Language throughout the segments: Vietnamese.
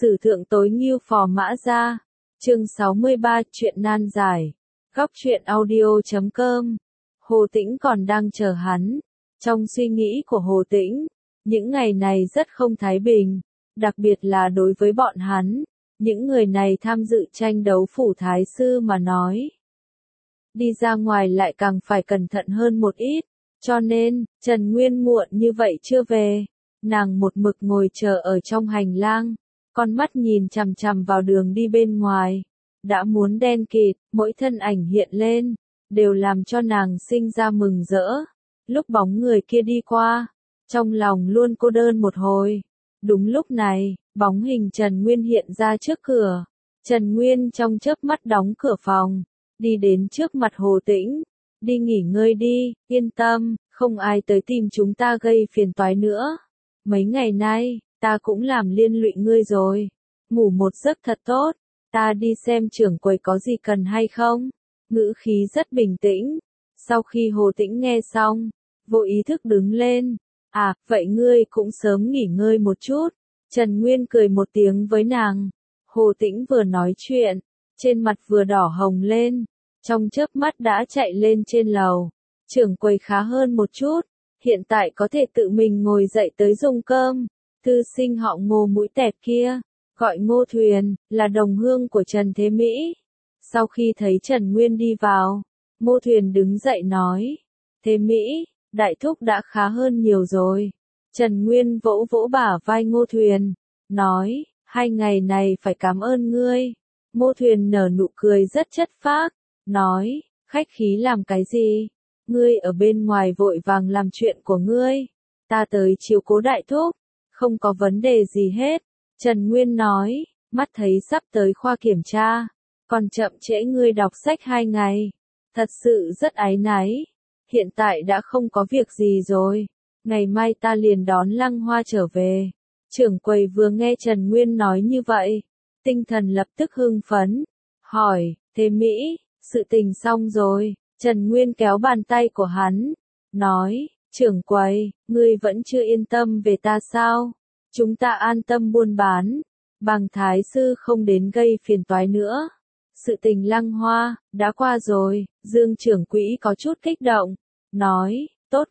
Sử thượng tối ngưu phò mã gia. Chương 63 chuyện nan giải. Góc truyện audio.com. Hồ Tĩnh còn đang chờ hắn. Trong suy nghĩ của Hồ Tĩnh, những ngày này rất không thái bình, đặc biệt là đối với bọn hắn, những người này tham dự tranh đấu phủ thái sư mà nói. Đi ra ngoài lại càng phải cẩn thận hơn một ít, cho nên, Trần Nguyên muộn như vậy chưa về, nàng một mực ngồi chờ ở trong hành lang, con mắt nhìn chằm chằm vào đường đi bên ngoài, đã muốn đen kịt, mỗi thân ảnh hiện lên, đều làm cho nàng sinh ra mừng rỡ. Lúc bóng người kia đi qua, trong lòng luôn cô đơn một hồi. Đúng lúc này, bóng hình Trần Nguyên hiện ra trước cửa. Trần Nguyên trong chớp mắt đóng cửa phòng, đi đến trước mặt Hồ Tĩnh. Đi nghỉ ngơi đi, yên tâm, không ai tới tìm chúng ta gây phiền toái nữa. Mấy ngày nay, ta cũng làm liên lụy ngươi rồi. Ngủ một giấc thật tốt, ta đi xem trưởng quầy có gì cần hay không. Ngữ khí rất bình tĩnh. Sau khi Hồ Tĩnh nghe xong, vô ý thức đứng lên. À, vậy ngươi cũng sớm nghỉ ngơi một chút. Trần Nguyên cười một tiếng với nàng. Hồ Tĩnh vừa nói chuyện, trên mặt vừa đỏ hồng lên. Trong chớp mắt đã chạy lên trên lầu. Trưởng quầy khá hơn một chút. Hiện tại có thể tự mình ngồi dậy tới dùng cơm. Thư sinh họ Ngô mũi tẹt kia, gọi Ngô Thuyền, là đồng hương của Trần Thế Mỹ. Sau khi thấy Trần Nguyên đi vào, Ngô Thuyền đứng dậy nói. Thế Mỹ, đại thúc đã khá hơn nhiều rồi. Trần Nguyên vỗ vỗ bả vai Ngô Thuyền, nói, 2 ngày này phải cảm ơn ngươi. Ngô Thuyền nở nụ cười rất chất phác, nói, khách khí làm cái gì? Ngươi ở bên ngoài vội vàng làm chuyện của ngươi. Ta tới chiếu cố đại thúc, không có vấn đề gì hết. Trần Nguyên nói, mắt thấy sắp tới khoa kiểm tra, còn chậm trễ ngươi đọc sách 2 ngày. Thật sự rất áy náy. Hiện tại đã không có việc gì rồi. Ngày mai ta liền đón Lăng Hoa trở về. Trưởng quầy vừa nghe Trần Nguyên nói như vậy, tinh thần lập tức hưng phấn. Hỏi, Thế Mỹ, sự tình xong rồi. Trần Nguyên kéo bàn tay của hắn, nói, trưởng quầy, ngươi vẫn chưa yên tâm về ta sao? Chúng ta an tâm buôn bán, Bàng thái sư không đến gây phiền toái nữa. Sự tình Lăng Hoa, đã qua rồi. Dương trưởng quỹ có chút kích động, nói,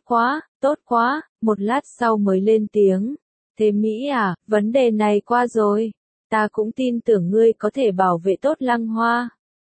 tốt quá, một lát sau mới lên tiếng. Thế Mỹ à, vấn đề này qua rồi, ta cũng tin tưởng ngươi có thể bảo vệ tốt Lăng Hoa.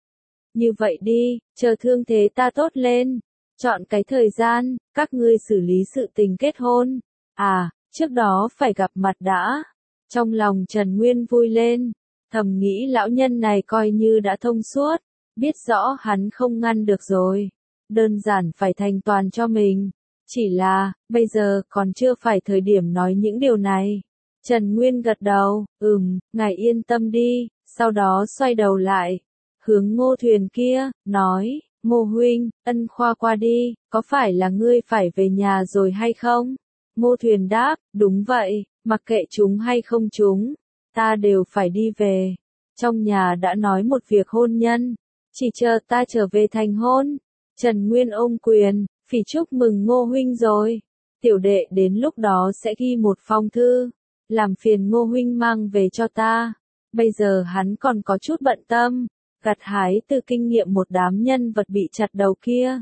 Như vậy đi, chờ thương thế ta tốt lên, chọn cái thời gian, các ngươi xử lý sự tình kết hôn. À, trước đó phải gặp mặt đã. Trong lòng Trần Nguyên vui lên, thầm nghĩ lão nhân này coi như đã thông suốt, biết rõ hắn không ngăn được rồi. Đơn giản phải thành toàn cho mình. Chỉ là, bây giờ còn chưa phải thời điểm nói những điều này. Trần Nguyên gật đầu, ngài yên tâm đi, sau đó xoay đầu lại. Hướng Ngô Thuyền kia, nói, Ngô huynh, Ân Khoa qua đi, có phải là ngươi phải về nhà rồi hay không? Ngô Thuyền đáp, đúng vậy, mặc kệ chúng hay không chúng, ta đều phải đi về. Trong nhà đã nói một việc hôn nhân, chỉ chờ ta trở về thành hôn. Trần Nguyên ôm quyền, phỉ chúc mừng Ngô huynh rồi. Tiểu đệ đến lúc đó sẽ ghi một phong thư, làm phiền Ngô huynh mang về cho ta. Bây giờ hắn còn có chút bận tâm, gặt hái từ kinh nghiệm một đám nhân vật bị chặt đầu kia.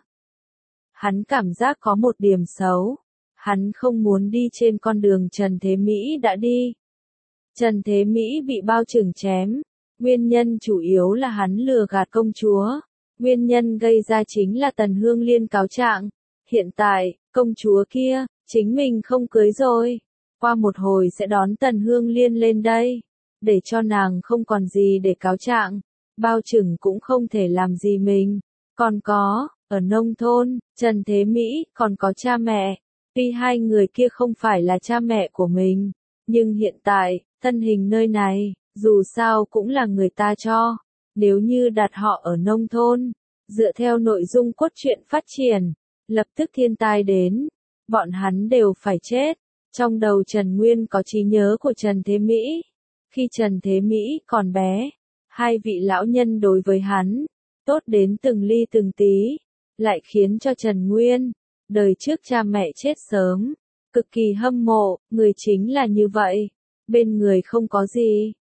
Hắn cảm giác có một điểm xấu, hắn không muốn đi trên con đường Trần Thế Mỹ đã đi. Trần Thế Mỹ bị bao trừng chém, nguyên nhân chủ yếu là hắn lừa gạt công chúa. Nguyên nhân gây ra chính là Tần Hương Liên cáo trạng. Hiện tại, công chúa kia, chính mình không cưới rồi. Qua một hồi sẽ đón Tần Hương Liên lên đây, để cho nàng không còn gì để cáo trạng. Bao trừng cũng không thể làm gì mình. Còn có, ở nông thôn, Trần Thế Mỹ còn có cha mẹ. Tuy hai người kia không phải là cha mẹ của mình, nhưng hiện tại, thân hình nơi này, dù sao cũng là người ta cho. Nếu như đặt họ ở nông thôn, dựa theo nội dung cốt truyện phát triển, lập tức thiên tai đến, bọn hắn đều phải chết. Trong đầu Trần Nguyên có trí nhớ của Trần Thế Mỹ. Khi Trần Thế Mỹ còn bé, hai vị lão nhân đối với hắn, tốt đến từng ly từng tí, lại khiến cho Trần Nguyên, đời trước cha mẹ chết sớm, cực kỳ hâm mộ. Người chính là như vậy, bên người không có gì,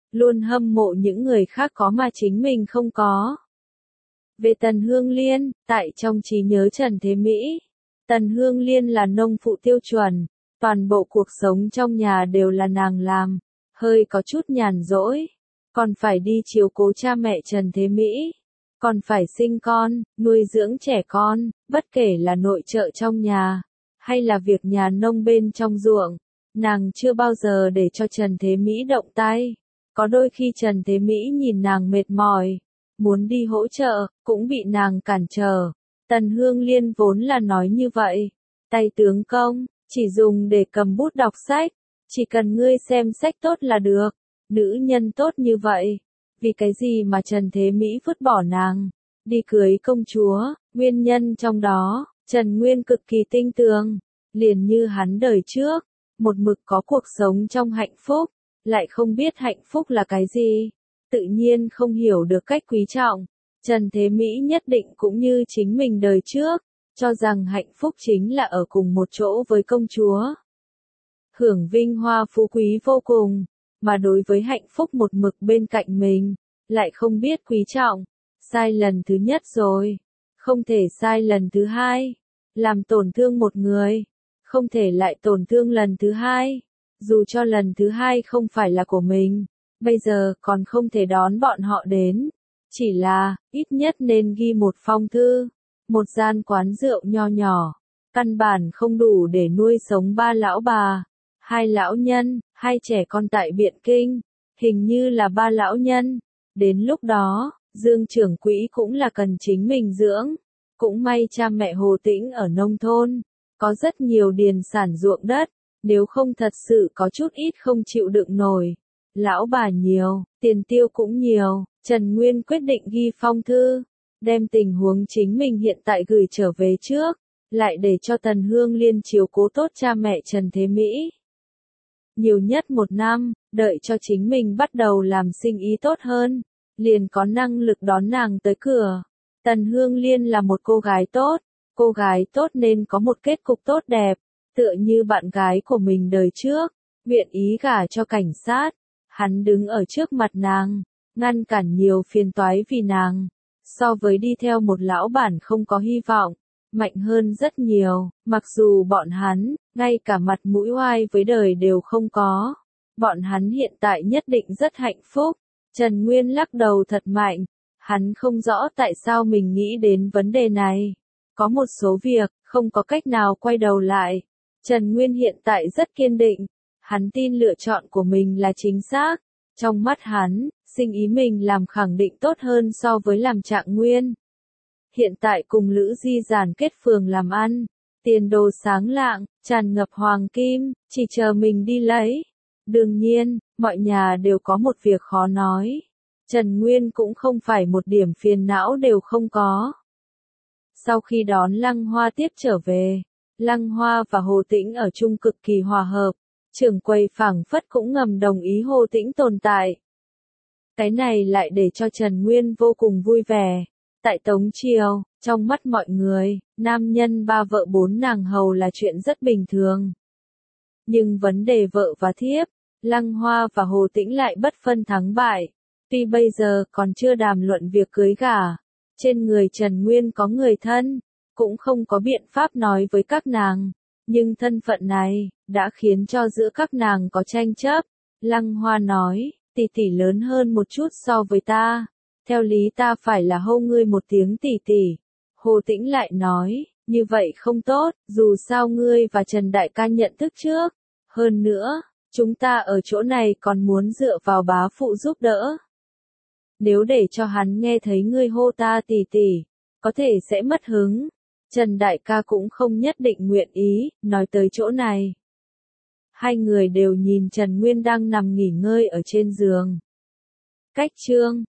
luôn hâm mộ những người khác có mà chính mình không có. Về Tần Hương Liên, tại trong trí nhớ Trần Thế Mỹ, Tần Hương Liên là nông phụ tiêu chuẩn, toàn bộ cuộc sống trong nhà đều là nàng làm, hơi có chút nhàn rỗi, còn phải đi chiếu cố cha mẹ Trần Thế Mỹ, còn phải sinh con, nuôi dưỡng trẻ con, bất kể là nội trợ trong nhà, hay là việc nhà nông bên trong ruộng, nàng chưa bao giờ để cho Trần Thế Mỹ động tay. Có đôi khi Trần Thế Mỹ nhìn nàng mệt mỏi, muốn đi hỗ trợ, cũng bị nàng cản trở. Tần Hương Liên vốn là nói như vậy, tay tướng công, chỉ dùng để cầm bút đọc sách, chỉ cần ngươi xem sách tốt là được, nữ nhân tốt như vậy, vì cái gì mà Trần Thế Mỹ vứt bỏ nàng, đi cưới công chúa, nguyên nhân trong đó, Trần Nguyên cực kỳ tinh tường, liền như hắn đời trước, một mực có cuộc sống trong hạnh phúc, lại không biết hạnh phúc là cái gì, tự nhiên không hiểu được cách quý trọng. Trần Thế Mỹ nhất định cũng như chính mình đời trước, cho rằng hạnh phúc chính là ở cùng một chỗ với công chúa. Hưởng vinh hoa phú quý vô cùng, mà đối với hạnh phúc một mực bên cạnh mình, lại không biết quý trọng. Sai lần thứ nhất rồi, không thể sai lần thứ hai. Làm tổn thương một người, không thể lại tổn thương lần thứ hai. Dù cho lần thứ hai không phải là của mình, bây giờ còn không thể đón bọn họ đến. Chỉ là, ít nhất nên ghi một phong thư, một gian quán rượu nho nhỏ, căn bản không đủ để nuôi sống 3 lão bà, 2 lão nhân, 2 trẻ con tại Biện Kinh, hình như là 3 lão nhân. Đến lúc đó, Dương trưởng quỹ cũng là cần chính mình dưỡng. Cũng may cha mẹ Hồ Tĩnh ở nông thôn, có rất nhiều điền sản ruộng đất, nếu không thật sự có chút ít không chịu đựng nổi. Lão bà nhiều, tiền tiêu cũng nhiều, Trần Nguyên quyết định ghi phong thư, đem tình huống chính mình hiện tại gửi trở về trước, lại để cho Tần Hương Liên chiếu cố tốt cha mẹ Trần Thế Mỹ. Nhiều nhất 1 năm, đợi cho chính mình bắt đầu làm sinh ý tốt hơn, liền có năng lực đón nàng tới cửa. Tần Hương Liên là một cô gái tốt nên có một kết cục tốt đẹp, tựa như bạn gái của mình đời trước, nguyện ý gả cho cảnh sát. Hắn đứng ở trước mặt nàng, ngăn cản nhiều phiền toái vì nàng, so với đi theo một lão bản không có hy vọng, mạnh hơn rất nhiều, mặc dù bọn hắn, ngay cả mặt mũi oai với đời đều không có. Bọn hắn hiện tại nhất định rất hạnh phúc. Trần Nguyên lắc đầu thật mạnh, hắn không rõ tại sao mình nghĩ đến vấn đề này. Có một số việc, không có cách nào quay đầu lại. Trần Nguyên hiện tại rất kiên định. Hắn tin lựa chọn của mình là chính xác. Trong mắt hắn, sinh ý mình làm khẳng định tốt hơn so với làm Trạng Nguyên. Hiện tại cùng Lữ Di Giản kết phường làm ăn, tiền đồ sáng lạng, tràn ngập hoàng kim, chỉ chờ mình đi lấy. Đương nhiên, mọi nhà đều có một việc khó nói. Trần Nguyên cũng không phải một điểm phiền não đều không có. Sau khi đón Lăng Hoa tiếp trở về, Lăng Hoa và Hồ Tĩnh ở chung cực kỳ hòa hợp. Trưởng quầy phảng phất cũng ngầm đồng ý Hồ Tĩnh tồn tại. Cái này lại để cho Trần Nguyên vô cùng vui vẻ. Tại Tống Triều, trong mắt mọi người, nam nhân 3 vợ 4 nàng hầu là chuyện rất bình thường. Nhưng vấn đề vợ và thiếp, Lăng Hoa và Hồ Tĩnh lại bất phân thắng bại. Tuy bây giờ còn chưa đàm luận việc cưới gả, trên người Trần Nguyên có người thân, cũng không có biện pháp nói với các nàng. Nhưng thân phận này, đã khiến cho giữa các nàng có tranh chấp. Lăng Hoa nói, tỷ tỷ lớn hơn một chút so với ta. Theo lý ta phải là hô ngươi một tiếng tỷ tỷ. Hồ Tĩnh lại nói, như vậy không tốt, dù sao ngươi và Trần Đại ca nhận thức trước. Hơn nữa, chúng ta ở chỗ này còn muốn dựa vào bá phụ giúp đỡ. Nếu để cho hắn nghe thấy ngươi hô ta tỷ tỷ, có thể sẽ mất hứng. Trần Đại ca cũng không nhất định nguyện ý, nói tới chỗ này. Hai người đều nhìn Trần Nguyên đang nằm nghỉ ngơi ở trên giường. Cách chương